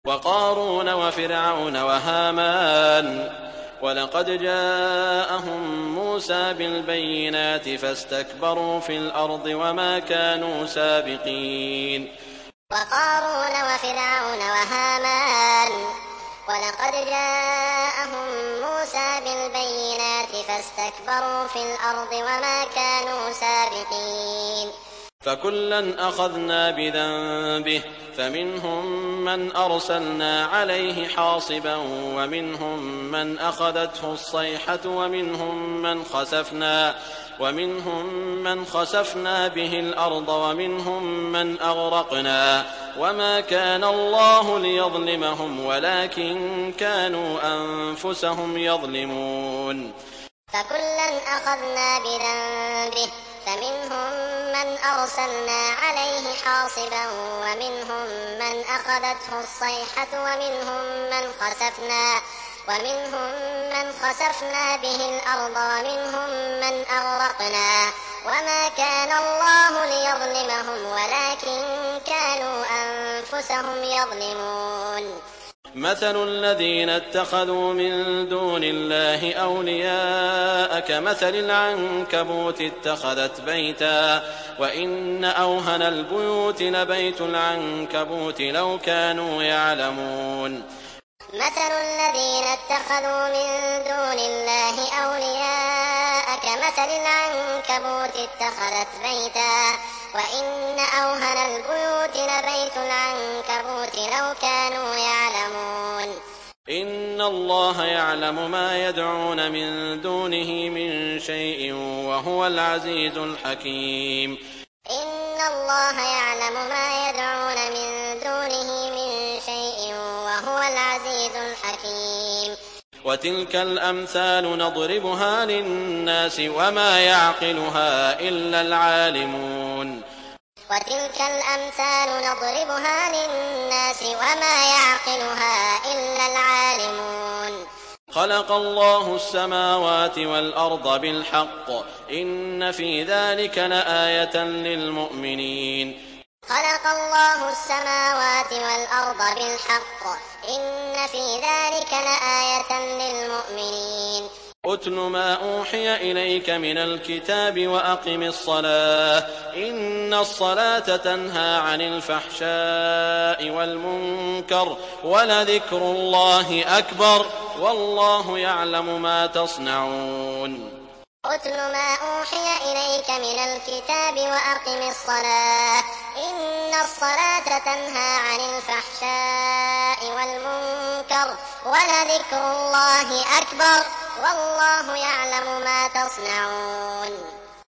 وقارون وفرعون وهامان ولقد جاءهم موسى بالبينات فاستكبروا في الأرض وما كانوا سابقين. وقارون وفرعون وهامان ولقد جاءهم موسى بالبينات فاستكبروا في الأرض وما كانوا سابقين. فكلا أخذنا بذنبه فمنهم من أرسلنا عليه حاصبا ومنهم من أخذته الصيحة ومنهم من خسفنا به الأرض ومنهم من أغرقنا وما كان الله ليظلمهم ولكن كانوا أنفسهم يظلمون. فكلا أخذنا بذنبه فمنهم من أرسلنا عليه حاصبا ومنهم من أخذته الصيحة ومنهم من خسفنا به الأرض ومنهم من أغرقنا وما كان الله ليظلمهم ولكن كانوا أنفسهم يظلمون. مثل الذين اتخذوا من دون الله أولياء كمثل العنكبوت اتخذت بيتا وإن أوهن البيوت لبيت العنكبوت لو كانوا يعلمون. مثل الذين اتخذوا من دون الله أولياء كمثل العنكبوت اتخذت بيتا وإن أوهن البيوت لبيت العنكبوت لو كانوا يعلمون. إن الله يعلم ما يدعون من دونه من شيء وهو العزيز الحكيم. إن الله يعلم ما يدعون من دونه من شيء وهو العزيز الحكيم. وتلك الأمثال نضربها للناس وما يعقلها إلا العالمون. وتلك الأمثال نضربها للناس وما يعقلها إلا العالمون. خلق الله السماوات والأرض بالحق إن في ذلك لآية للمؤمنين. خلق الله السماوات والأرض بالحق إن في ذلك لآية للمؤمنين. أتل ما أوحي إليك من الكتاب وأقم الصلاة إن الصلاة تنهى عن الفحشاء والمنكر ولذكر الله أكبر والله يعلم ما تصنعون. أتل ما أوحي إليك من الكتاب وأقم الصلاة إن الصلاة تنهى عن الفحشاء والمنكر ولذكر الله أكبر والله يعلم ما تصنعون.